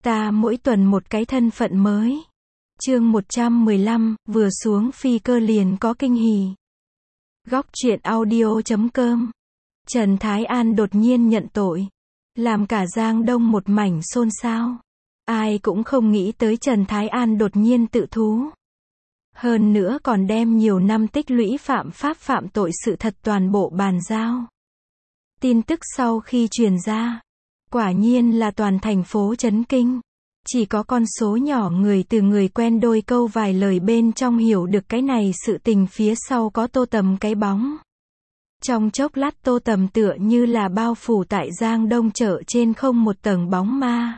Ta mỗi tuần một cái thân phận mới. Chương 115, vừa xuống phi cơ liền có kinh hỉ. Góc truyện audio.com. Trần Thái An đột nhiên nhận tội, làm cả Giang Đông một mảnh xôn xao. Ai cũng không nghĩ tới Trần Thái An đột nhiên tự thú. Hơn nữa còn đem nhiều năm tích lũy phạm pháp phạm tội sự thật toàn bộ bàn giao. Tin tức sau khi truyền ra, quả nhiên là toàn thành phố chấn kinh. Chỉ có con số nhỏ người từ người quen đôi câu vài lời bên trong hiểu được cái này sự tình phía sau có Tô Tầm cái bóng. Trong chốc lát Tô Tầm tựa như là bao phủ tại Giang Đông chợ trên không một tầng bóng ma.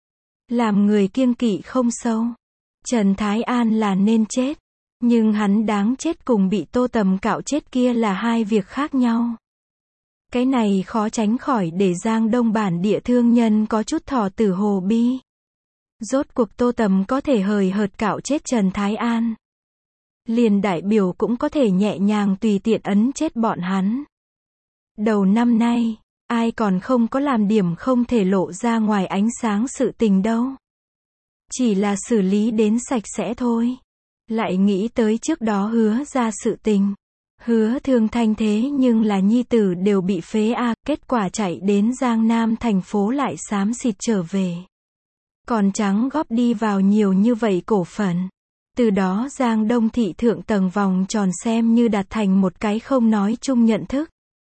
Làm người kiêng kỵ không sâu. Trần Thái An là nên chết, nhưng hắn đáng chết cùng bị Tô Tầm cạo chết kia là hai việc khác nhau. Cái này khó tránh khỏi để Giang Đông bản địa thương nhân có chút thọ tử hồ bi. Rốt cuộc Tô Tầm có thể hời hợt cạo chết Trần Thái An, liền đại biểu cũng có thể nhẹ nhàng tùy tiện ấn chết bọn hắn. Đầu năm nay, ai còn không có làm điểm không thể lộ ra ngoài ánh sáng sự tình đâu. Chỉ là xử lý đến sạch sẽ thôi. Lại nghĩ tới trước đó hứa ra sự tình. Hứa Thương Thanh thế nhưng là nhi tử đều bị phế kết quả chạy đến Giang Nam thành phố lại xám xịt trở về. Còn trắng góp đi vào nhiều như vậy cổ phần. Từ đó Giang Đông thị thượng tầng vòng tròn xem như đạt thành một cái không nói chung nhận thức.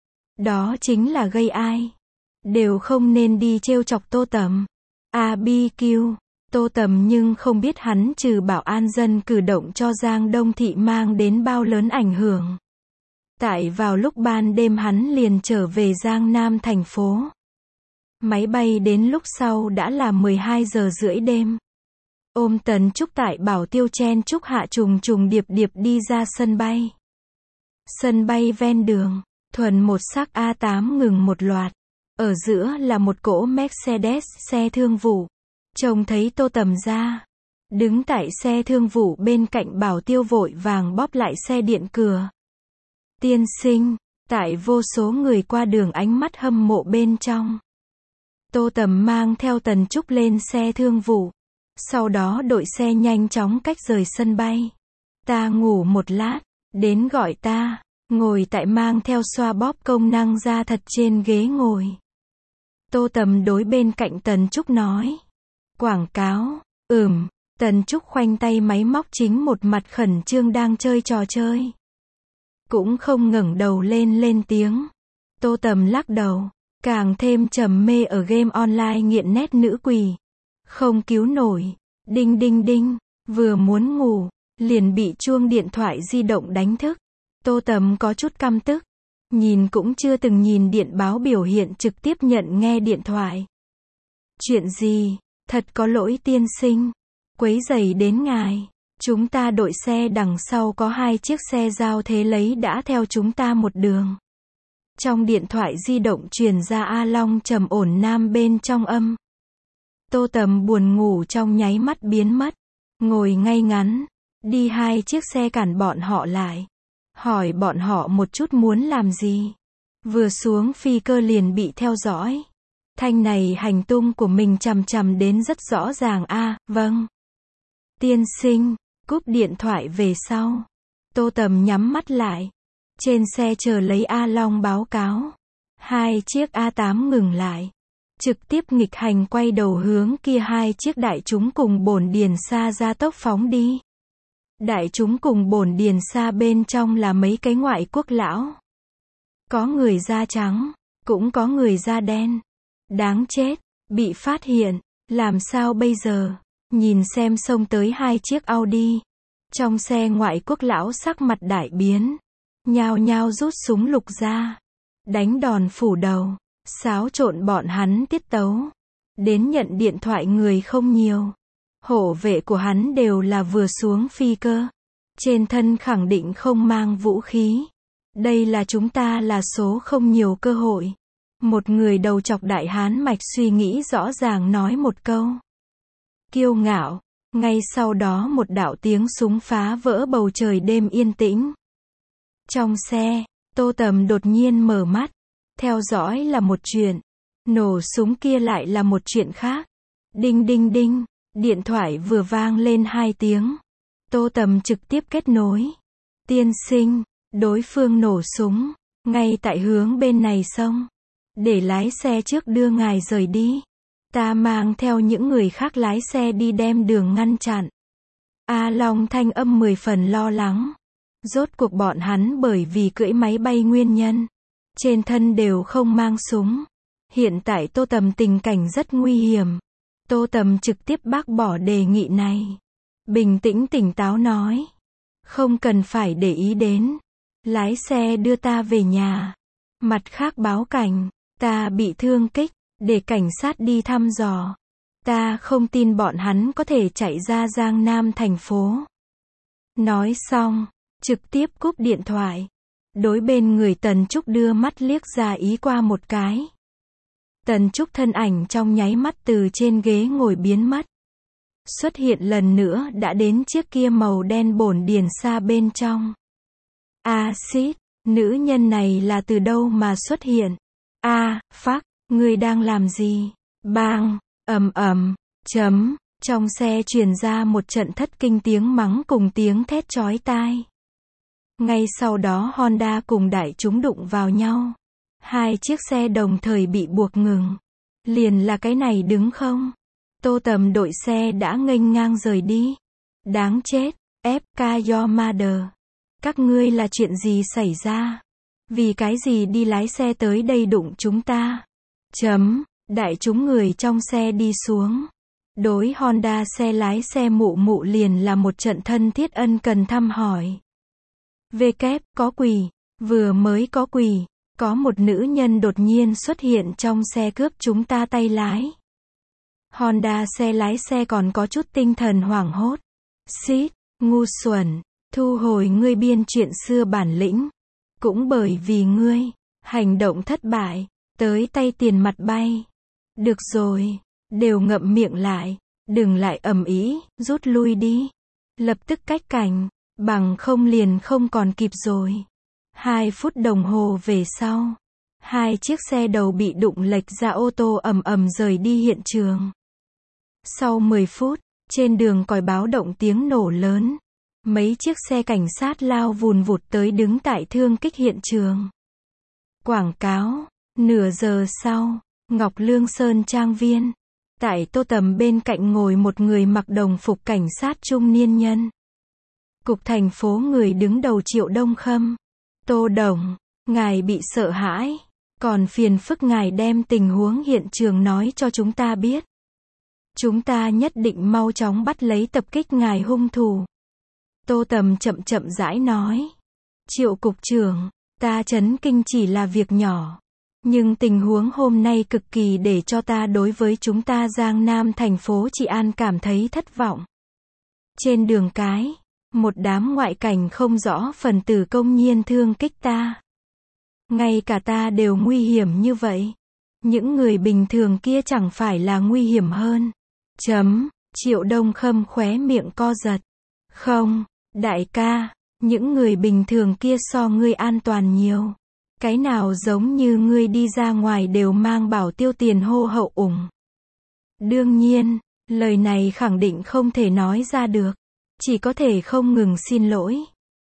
Đó chính là gây ai đều không nên đi trêu chọc Tô Tầm. BQ, Tô Tầm nhưng không biết hắn trừ bảo an dân cử động cho Giang Đông thị mang đến bao lớn ảnh hưởng. Tại vào lúc ban đêm hắn liền trở về Giang Nam thành phố. Máy bay đến lúc sau đã là 12 giờ rưỡi đêm. Ôm Tần Trúc tại bảo tiêu chen chúc hạ trùng trùng điệp điệp đi ra sân bay. Sân bay ven đường, thuần một sắc A8 ngừng một loạt. Ở giữa là một cỗ Mercedes xe thương vụ. Trông thấy Tô Tầm ra. Đứng tại xe thương vụ bên cạnh bảo tiêu vội vàng bóp lại xe điện cửa. Tiên sinh, tại vô số người qua đường ánh mắt hâm mộ bên trong. Tô Tầm mang theo Tần Trúc lên xe thương vụ. Sau đó đội xe nhanh chóng cách rời sân bay. Ta ngủ một lát, đến gọi ta. Ngồi tại mang theo xoa bóp công năng da thật trên ghế ngồi. Tô Tầm đối bên cạnh Tần Trúc nói. Quảng cáo, Tần Trúc khoanh tay máy móc chính một mặt khẩn trương đang chơi trò chơi. Cũng không ngẩng đầu lên tiếng. Tô Tầm lắc đầu. Càng thêm trầm mê ở game online nghiện nét nữ quỷ. Không cứu nổi. Đinh đinh đinh. Vừa muốn ngủ, liền bị chuông điện thoại di động đánh thức. Tô Tầm có chút căm tức. Nhìn cũng chưa từng nhìn điện báo biểu hiện trực tiếp nhận nghe điện thoại. Chuyện gì? Thật có lỗi tiên sinh. Quấy rầy đến ngài. Chúng ta đội xe đằng sau có 2 chiếc xe giao thế lấy đã theo chúng ta một đường. Trong điện thoại di động truyền ra A Long trầm ổn nam bên trong âm. Tô Tầm buồn ngủ trong nháy mắt biến mất. Ngồi ngay ngắn. Đi 2 chiếc xe cản bọn họ lại. Hỏi bọn họ một chút muốn làm gì. Vừa xuống phi cơ liền bị theo dõi. Thanh này hành tung của mình chằm đến rất rõ ràng. Vâng. Tiên sinh, cúp điện thoại về sau. Tô Tầm nhắm mắt lại. Trên xe chờ lấy A Long báo cáo. 2 chiếc A8 ngừng lại. Trực tiếp nghịch hành quay đầu hướng kia 2 chiếc đại chúng cùng bổn điền xa ra tốc phóng đi. Đại chúng cùng bổn điền xa bên trong là mấy cái ngoại quốc lão. Có người da trắng, cũng có người da đen. Đáng chết, bị phát hiện, làm sao bây giờ? Nhìn xem xông tới 2 chiếc Audi. Trong xe ngoại quốc lão sắc mặt đại biến. Nhao nhao rút súng lục ra. Đánh đòn phủ đầu. Xáo trộn bọn hắn tiết tấu. Đến nhận điện thoại người không nhiều. Hộ vệ của hắn đều là vừa xuống phi cơ. Trên thân khẳng định không mang vũ khí. Đây là chúng ta là số không nhiều cơ hội. Một người đầu chọc đại hán mạch suy nghĩ rõ ràng nói một câu. Kiêu ngạo. Ngay sau đó một đạo tiếng súng phá vỡ bầu trời đêm yên tĩnh. Trong xe, Tô Tầm đột nhiên mở mắt. Theo dõi là một chuyện. Nổ súng kia lại là một chuyện khác. Đinh đinh đinh, điện thoại vừa vang lên 2 tiếng. Tô Tầm trực tiếp kết nối. Tiên sinh, đối phương nổ súng, ngay tại hướng bên này sông. Để lái xe trước đưa ngài rời đi. Ta mang theo những người khác lái xe đi đem đường ngăn chặn. A Long thanh âm 10 phần lo lắng. Rốt cuộc bọn hắn bởi vì cưỡi máy bay nguyên nhân, trên thân đều không mang súng. Hiện tại Tô Tầm tình cảnh rất nguy hiểm. Tô Tầm trực tiếp bác bỏ đề nghị này. Bình tĩnh tỉnh táo nói. Không cần phải để ý đến. Lái xe đưa ta về nhà. Mặt khác báo cảnh, ta bị thương kích, để cảnh sát đi thăm dò. Ta không tin bọn hắn có thể chạy ra Giang Nam thành phố. Nói xong, trực tiếp cúp điện thoại. Đối bên người Tần Trúc đưa mắt liếc ra ý qua một cái. Tần Trúc thân ảnh trong nháy mắt từ trên ghế ngồi biến mất. Xuất hiện lần nữa đã đến chiếc kia màu đen bổn điển xa bên trong. Axit, nữ nhân này là từ đâu mà xuất hiện? Phác, ngươi đang làm gì? Bang, chấm, trong xe truyền ra một trận thất kinh tiếng mắng cùng tiếng thét chói tai. Ngay sau đó Honda cùng đại chúng đụng vào nhau. Hai chiếc xe đồng thời bị buộc ngừng. Liền là cái này đứng không? Tô Tầm đội xe đã nghênh ngang rời đi. Đáng chết, FK Your Mother. Các ngươi là chuyện gì xảy ra? Vì cái gì đi lái xe tới đây đụng chúng ta? Đại chúng người trong xe đi xuống. Đối Honda xe lái xe mụ mụ liền là một trận thân thiết ân cần thăm hỏi. Có quỷ, vừa mới có quỷ, có một nữ nhân đột nhiên xuất hiện trong xe cướp chúng ta tay lái. Honda xe lái xe còn có chút tinh thần hoảng hốt. Xít, ngu xuẩn, thu hồi ngươi biên chuyện xưa bản lĩnh. Cũng bởi vì ngươi, hành động thất bại, tới tay tiền mặt bay. Được rồi, đều ngậm miệng lại, đừng lại ầm ĩ, rút lui đi. Lập tức cách cảnh, bằng không liền không còn kịp rồi. 2 phút đồng hồ về sau, 2 chiếc xe đầu bị đụng lệch ra ô tô ầm rời đi hiện trường. Sau 10 phút, trên đường còi báo động tiếng nổ lớn. Mấy chiếc xe cảnh sát lao vùn vụt tới đứng tại thương kích hiện trường. Quảng cáo, nửa giờ sau, Ngọc Lương Sơn Trang Viên. Tại Tô Tầm bên cạnh ngồi một người mặc đồng phục cảnh sát trung niên nhân. Cục thành phố người đứng đầu Triệu Đông Khâm. Tô Đồng, ngài bị sợ hãi, còn phiền phức ngài đem tình huống hiện trường nói cho chúng ta biết. Chúng ta nhất định mau chóng bắt lấy tập kích ngài hung thủ. Tô Tầm chậm rãi nói. Triệu cục trưởng, ta chấn kinh chỉ là việc nhỏ. Nhưng tình huống hôm nay cực kỳ để cho ta đối với chúng ta Giang Nam thành phố trị an cảm thấy thất vọng. Trên đường cái, một đám ngoại cảnh không rõ phần tử công nhiên thương kích ta. Ngay cả ta đều nguy hiểm như vậy. Những người bình thường kia chẳng phải là nguy hiểm hơn. Triệu Đông Khâm khóe miệng co giật. Không, đại ca, những người bình thường kia so ngươi an toàn nhiều. Cái nào giống như ngươi đi ra ngoài đều mang bảo tiêu tiền hô hậu ủng. Đương nhiên, lời này khẳng định không thể nói ra được. Chỉ có thể không ngừng xin lỗi.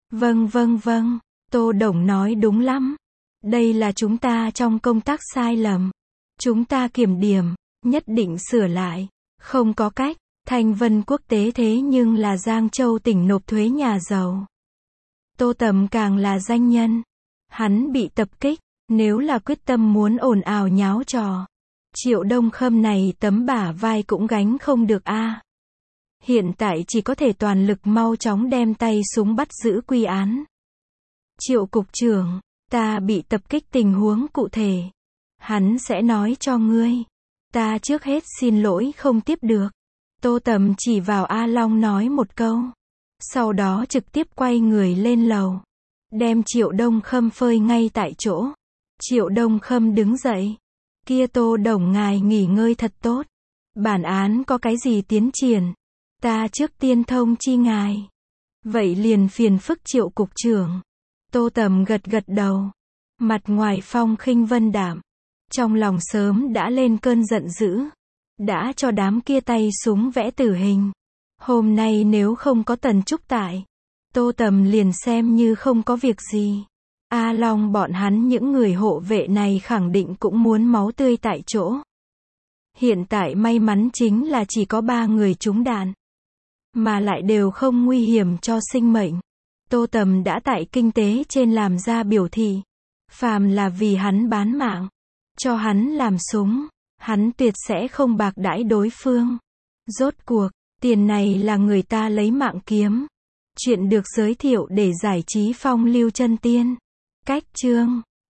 Vâng, Tô Đồng nói đúng lắm. Đây là chúng ta trong công tác sai lầm. Chúng ta kiểm điểm, nhất định sửa lại. Không có cách, Thanh Vân quốc tế thế nhưng là Giang Châu tỉnh nộp thuế nhà giàu. Tô Tầm càng là danh nhân. Hắn bị tập kích, nếu là quyết tâm muốn ồn ào nháo trò. Triệu Đông Khâm này tấm bả vai cũng gánh không được a. Hiện tại chỉ có thể toàn lực mau chóng đem tay súng bắt giữ quy án. Triệu cục trưởng, ta bị tập kích tình huống cụ thể. Hắn sẽ nói cho ngươi. Ta trước hết xin lỗi không tiếp được. Tô Tầm chỉ vào A Long nói một câu. Sau đó trực tiếp quay người lên lầu. Đem Triệu Đông Khâm phơi ngay tại chỗ. Triệu Đông Khâm đứng dậy. Kia Tô Đồng ngài nghỉ ngơi thật tốt. Bản án có cái gì tiến triển? Ta trước tiên thông chi ngài. Vậy liền phiền phức Triệu cục trưởng. Tô Tầm gật đầu. Mặt ngoài phong khinh vân đạm. Trong lòng sớm đã lên cơn giận dữ. đã cho đám kia tay súng vẽ tử hình. Hôm nay nếu không có Tần Trúc tại, Tô Tầm liền xem như không có việc gì. A Long bọn hắn những người hộ vệ này khẳng định cũng muốn máu tươi tại chỗ. Hiện tại may mắn chính là chỉ có 3 người trúng đạn, mà lại đều không nguy hiểm cho sinh mệnh. Tô Tầm đã tại kinh tế trên làm ra biểu thị, phàm là vì hắn bán mạng, cho hắn làm súng, hắn tuyệt sẽ không bạc đãi đối phương. Rốt cuộc, tiền này là người ta lấy mạng kiếm. Chuyện được giới thiệu để giải trí phong lưu chân tiên. Cách chương